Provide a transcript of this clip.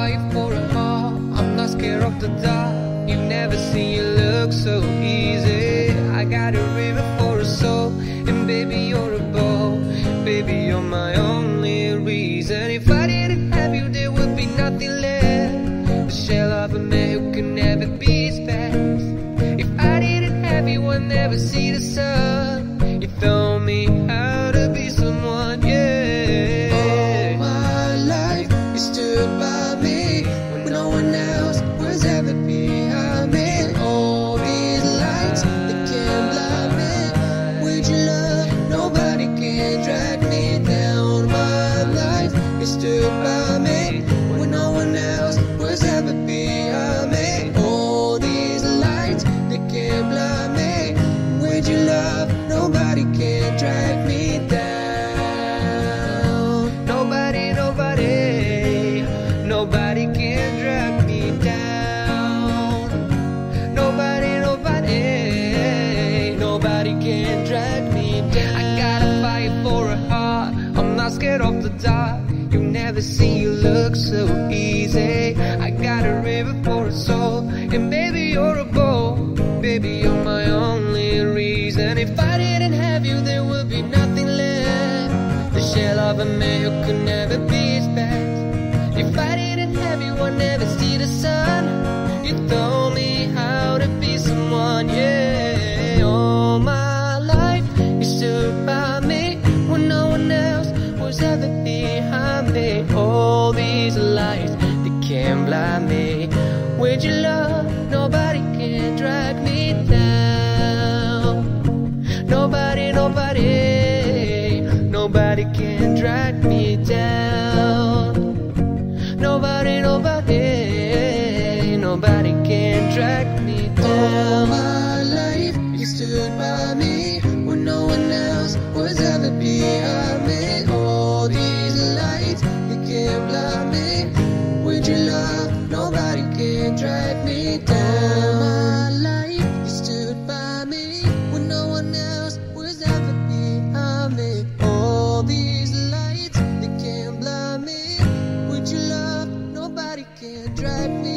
fight for a heart. I'm not scared of the dark. You've never seen you look so easy. I got a river for a soul, and baby you're a boat. Baby you're my only reason. If I didn't have you, there would be nothing left. The shell of a man who could never be his best. If I didn't have you, I'd never see the sun. You told me how to be someone, yeah. All my life you stood by me when no one else was ever behind me. All these lights that can't blind me. With your love, nobody can drag me down. My life you stood by me when no one else was ever behind me. All these lights that can't blind me. With your love, nobody can drag me down. Nobody, nobody, nobody can drag me down. Nobody, nobody, nobody can drag me down. I gotta fight for a heart. I'm not scared of the dark. You never see you look so easy. I got a river for a soul, and baby you're a boat. Baby you're my only reason. If I didn't have you, there would be nothing left. The shell of a man who could never be his best. If I didn't have you, I'd never see the sun. You told me how to be someone, yeah. All my life you stood by me when no one else was ever behind me. All these lights, they can't blind me. With your love, nobody can drag me down. Nobody, nobody, nobody can drag me down. Nobody, nobody, nobody can drag me All down. my life you stood by me when no one else was ever behind me. All these lights you can't blind me. With your love, nobody can drag me down. All my life you stood by me when no one else was ever behind me. All these lights they can't blind me. With your love, nobody can drag me